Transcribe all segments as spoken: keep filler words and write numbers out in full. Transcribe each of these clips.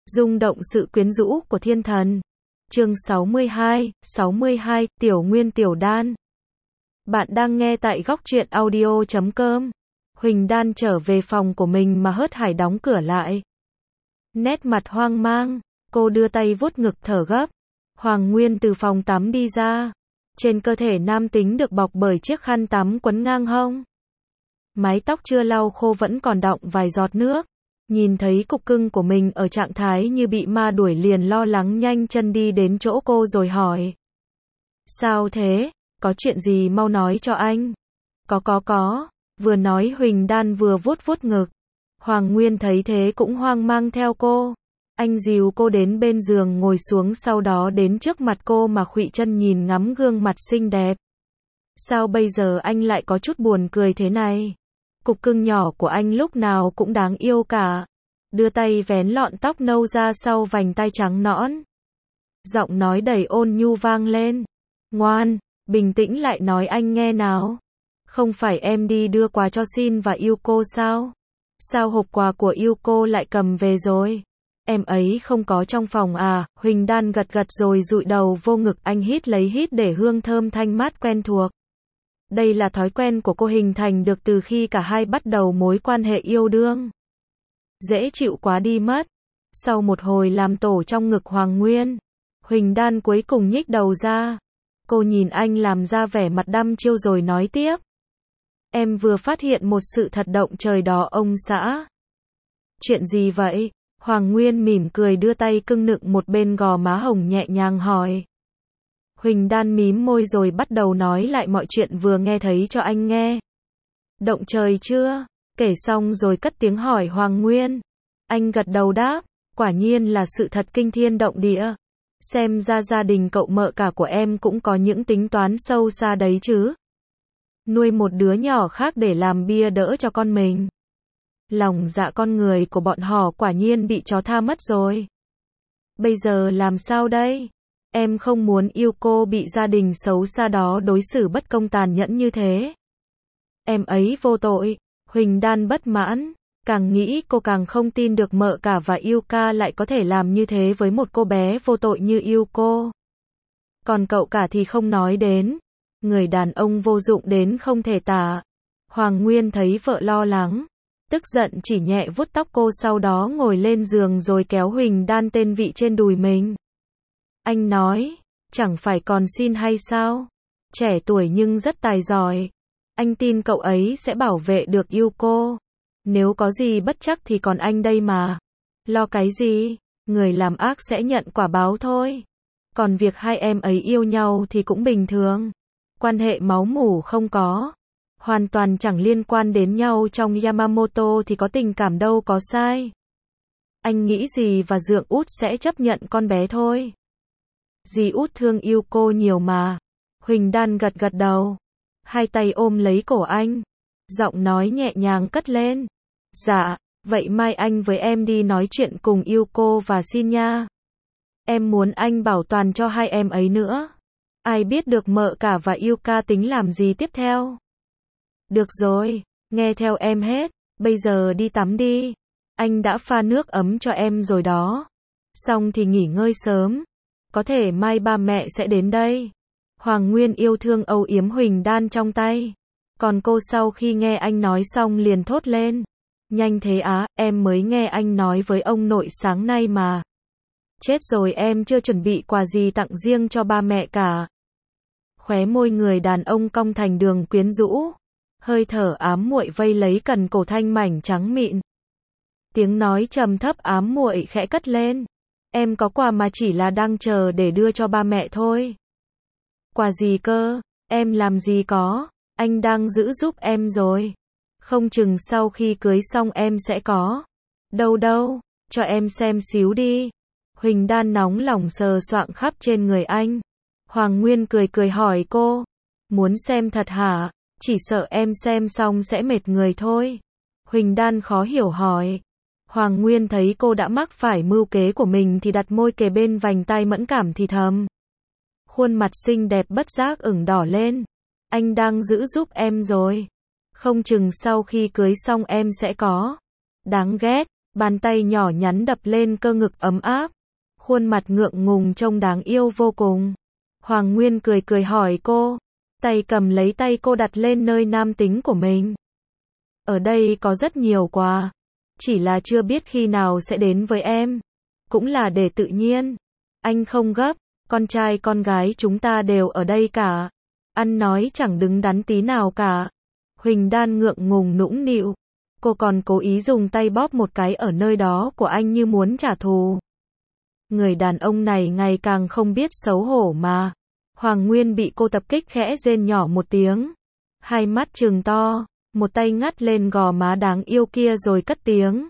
Rung động sự quyến rũ của thiên thần. Chương sáu mươi hai, sáu mươi hai, Tiểu Nguyên Tiểu Đan. Bạn đang nghe tại góc truyện audio chấm com. Huỳnh Đan trở về phòng của mình mà hớt hải đóng cửa lại. Nét mặt hoang mang, cô đưa tay vuốt ngực thở gấp. Hoàng Nguyên từ phòng tắm đi ra. Trên cơ thể nam tính được bọc bởi chiếc khăn tắm quấn ngang hông. Mái tóc chưa lau khô vẫn còn đọng vài giọt nước. Nhìn thấy cục cưng của mình ở trạng thái như bị ma đuổi liền lo lắng nhanh chân đi đến chỗ cô rồi hỏi. Sao thế? Có chuyện gì mau nói cho anh. Có có có. Vừa nói Huỳnh Đan vừa vuốt vuốt ngực. Hoàng Nguyên thấy thế cũng hoang mang theo cô. Anh dìu cô đến bên giường ngồi xuống sau đó đến trước mặt cô mà khuỵu chân nhìn ngắm gương mặt xinh đẹp. Sao bây giờ anh lại có chút buồn cười thế này? Cục cưng nhỏ của anh lúc nào cũng đáng yêu cả. Đưa tay vén lọn tóc nâu ra sau vành tai trắng nõn. Giọng nói đầy ôn nhu vang lên. Ngoan, bình tĩnh lại nói anh nghe nào. Không phải em đi đưa quà cho Xin và Yuko sao? Sao hộp quà của Yuko lại cầm về rồi? Em ấy không có trong phòng à? Huỳnh Đan gật gật rồi dụi đầu vô ngực anh hít lấy hít để hương thơm thanh mát quen thuộc. Đây là thói quen của cô hình thành được từ khi cả hai bắt đầu mối quan hệ yêu đương. Dễ chịu quá đi mất. Sau một hồi làm tổ trong ngực Hoàng Nguyên, Huỳnh Đan cuối cùng nhích đầu ra. Cô nhìn anh làm ra vẻ mặt đăm chiêu rồi nói tiếp. Em vừa phát hiện một sự thật động trời đó ông xã. Chuyện gì vậy? Hoàng Nguyên mỉm cười đưa tay cưng nựng một bên gò má hồng nhẹ nhàng hỏi. Huỳnh Đan mím môi rồi bắt đầu nói lại mọi chuyện vừa nghe thấy cho anh nghe. Động trời chưa? Kể xong rồi cất tiếng hỏi Hoàng Nguyên. Anh gật đầu đáp, quả nhiên là sự thật kinh thiên động địa. Xem ra gia đình cậu mợ cả của em cũng có những tính toán sâu xa đấy chứ. Nuôi một đứa nhỏ khác để làm bia đỡ cho con mình. Lòng dạ con người của bọn họ quả nhiên bị chó tha mất rồi. Bây giờ làm sao đây? Em không muốn yêu cô bị gia đình xấu xa đó đối xử bất công tàn nhẫn như thế. Em ấy vô tội. Huỳnh Đan bất mãn. Càng nghĩ cô càng không tin được mợ cả và Yuka lại có thể làm như thế với một cô bé vô tội như Yuko. Còn cậu cả thì không nói đến. Người đàn ông vô dụng đến không thể tả. Hoàng Nguyên thấy vợ lo lắng. Tức giận chỉ nhẹ vuốt tóc cô sau đó ngồi lên giường rồi kéo Huỳnh Đan tên vị trên đùi mình. Anh nói, chẳng phải còn Xin hay sao? Trẻ tuổi nhưng rất tài giỏi. Anh tin cậu ấy sẽ bảo vệ được Yuko. Nếu có gì bất trắc thì còn anh đây mà. Lo cái gì? Người làm ác sẽ nhận quả báo thôi. Còn việc hai em ấy yêu nhau thì cũng bình thường. Quan hệ máu mủ không có. Hoàn toàn chẳng liên quan đến nhau trong Yamamoto thì có tình cảm đâu có sai. Anh nghĩ gì và dượng út sẽ chấp nhận con bé thôi. Dì út thương yêu cô nhiều mà. Huỳnh Đan gật gật đầu. Hai tay ôm lấy cổ anh. Giọng nói nhẹ nhàng cất lên. Dạ, vậy mai anh với em đi nói chuyện cùng Yuko và Xin nha. Em muốn anh bảo toàn cho hai em ấy nữa. Ai biết được mợ cả và Yuka tính làm gì tiếp theo. Được rồi, nghe theo em hết. Bây giờ đi tắm đi. Anh đã pha nước ấm cho em rồi đó. Xong thì nghỉ ngơi sớm. Có thể mai ba mẹ sẽ đến đây. Hoàng Nguyên yêu thương âu yếm Huỳnh Đan trong tay. Còn cô sau khi nghe anh nói xong liền thốt lên. Nhanh thế á, em mới nghe anh nói với ông nội sáng nay mà. Chết rồi em chưa chuẩn bị quà gì tặng riêng cho ba mẹ cả. Khóe môi người đàn ông cong thành đường quyến rũ. Hơi thở ám muội vây lấy cần cổ thanh mảnh trắng mịn. Tiếng nói trầm thấp ám muội khẽ cất lên. Em có quà mà chỉ là đang chờ để đưa cho ba mẹ thôi. Quà gì cơ? Em làm gì có? Anh đang giữ giúp em rồi. Không chừng sau khi cưới xong em sẽ có. Đâu đâu, cho em xem xíu đi. Huỳnh Đan nóng lòng sờ soạng khắp trên người anh. Hoàng Nguyên cười cười hỏi cô. Muốn xem thật hả? Chỉ sợ em xem xong sẽ mệt người thôi. Huỳnh Đan khó hiểu hỏi. Hoàng Nguyên thấy cô đã mắc phải mưu kế của mình thì đặt môi kề bên vành tai mẫn cảm thì thầm. Khuôn mặt xinh đẹp bất giác ửng đỏ lên. Anh đang giữ giúp em rồi. Không chừng sau khi cưới xong em sẽ có. Đáng ghét. Bàn tay nhỏ nhắn đập lên cơ ngực ấm áp. Khuôn mặt ngượng ngùng trông đáng yêu vô cùng. Hoàng Nguyên cười cười hỏi cô. Tay cầm lấy tay cô đặt lên nơi nam tính của mình. Ở đây có rất nhiều quà. Chỉ là chưa biết khi nào sẽ đến với em. Cũng là để tự nhiên. Anh không gấp. Con trai con gái chúng ta đều ở đây cả. Ăn nói chẳng đứng đắn tí nào cả. Huỳnh Đan ngượng ngùng nũng nịu. Cô còn cố ý dùng tay bóp một cái ở nơi đó của anh như muốn trả thù. Người đàn ông này ngày càng không biết xấu hổ mà. Hoàng Nguyên bị cô tập kích khẽ rên nhỏ một tiếng. Hai mắt trừng to, một tay ngắt lên gò má đáng yêu kia rồi cất tiếng.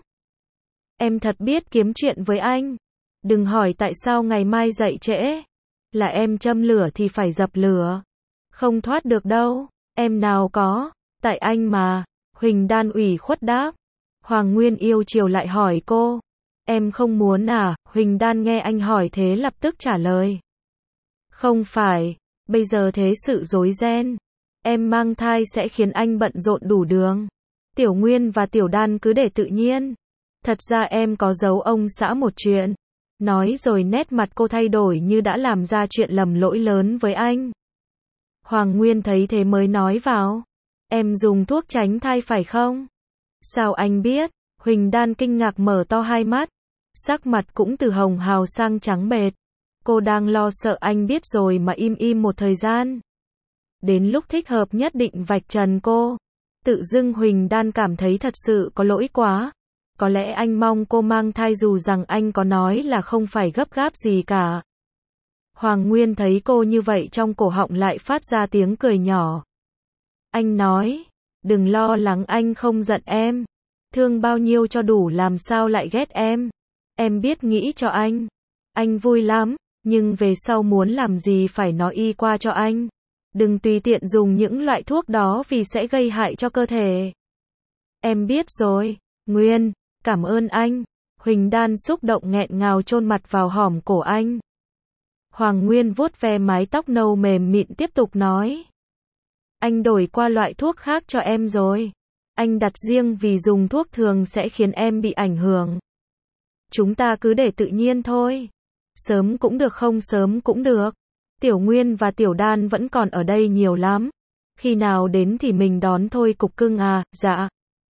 Em thật biết kiếm chuyện với anh. Đừng hỏi tại sao ngày mai dậy trễ. Là em châm lửa thì phải dập lửa. Không thoát được đâu. Em nào có. Tại anh mà. Huỳnh Đan ủy khuất đáp. Hoàng Nguyên yêu chiều lại hỏi cô. Em không muốn à? Huỳnh Đan nghe anh hỏi thế lập tức trả lời. Không phải. Bây giờ thế sự rối ren. Em mang thai sẽ khiến anh bận rộn đủ đường. Tiểu Nguyên và Tiểu Đan cứ để tự nhiên. Thật ra em có giấu ông xã một chuyện. Nói rồi nét mặt cô thay đổi như đã làm ra chuyện lầm lỗi lớn với anh. Hoàng Nguyên thấy thế mới nói vào. Em dùng thuốc tránh thai phải không? Sao anh biết? Huỳnh Đan kinh ngạc mở to hai mắt. Sắc mặt cũng từ hồng hào sang trắng bệch. Cô đang lo sợ anh biết rồi mà im im một thời gian. Đến lúc thích hợp nhất định vạch trần cô. Tự dưng Huỳnh Đan cảm thấy thật sự có lỗi quá. Có lẽ anh mong cô mang thai dù rằng anh có nói là không phải gấp gáp gì cả. Hoàng Nguyên thấy cô như vậy trong cổ họng lại phát ra tiếng cười nhỏ. Anh nói, đừng lo lắng anh không giận em. Thương bao nhiêu cho đủ làm sao lại ghét em. Em biết nghĩ cho anh. Anh vui lắm, nhưng về sau muốn làm gì phải nói y qua cho anh. Đừng tùy tiện dùng những loại thuốc đó vì sẽ gây hại cho cơ thể. Em biết rồi, Nguyên, cảm ơn anh. Huỳnh Đan xúc động nghẹn ngào chôn mặt vào hõm cổ anh. Hoàng Nguyên vuốt ve mái tóc nâu mềm mịn tiếp tục nói. Anh đổi qua loại thuốc khác cho em rồi. Anh đặt riêng vì dùng thuốc thường sẽ khiến em bị ảnh hưởng. Chúng ta cứ để tự nhiên thôi. Sớm cũng được không sớm cũng được. Tiểu Nguyên và Tiểu Đan vẫn còn ở đây nhiều lắm. Khi nào đến thì mình đón thôi cục cưng à, dạ.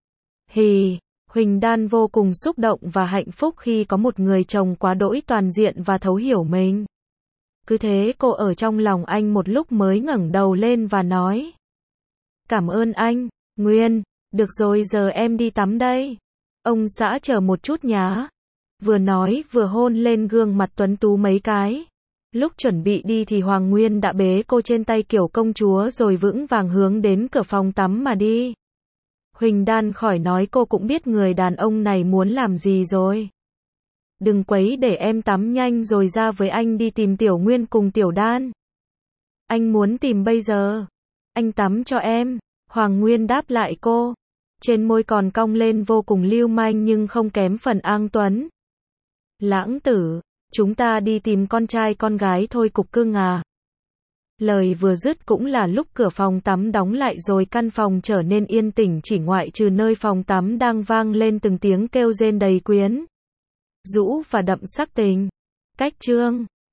Hì, Huỳnh Đan vô cùng xúc động và hạnh phúc khi có một người chồng quá đỗi toàn diện và thấu hiểu mình. Cứ thế cô ở trong lòng anh một lúc mới ngẩng đầu lên và nói. Cảm ơn anh, Nguyên, được rồi giờ em đi tắm đây. Ông xã chờ một chút nhá. Vừa nói vừa hôn lên gương mặt tuấn tú mấy cái. Lúc chuẩn bị đi thì Hoàng Nguyên đã bế cô trên tay kiểu công chúa rồi vững vàng hướng đến cửa phòng tắm mà đi. Huỳnh Đan khỏi nói cô cũng biết người đàn ông này muốn làm gì rồi. Đừng quấy để em tắm nhanh rồi ra với anh đi tìm Tiểu Nguyên cùng Tiểu Đan. Anh muốn tìm bây giờ. Anh tắm cho em. Hoàng Nguyên đáp lại cô. Trên môi còn cong lên vô cùng lưu manh nhưng không kém phần ang tuấn. Lãng tử, chúng ta đi tìm con trai con gái thôi cục cưng à. Lời vừa dứt cũng là lúc cửa phòng tắm đóng lại rồi căn phòng trở nên yên tĩnh chỉ ngoại trừ nơi phòng tắm đang vang lên từng tiếng kêu rên đầy quyến rũ và đậm sắc tình. Cách chương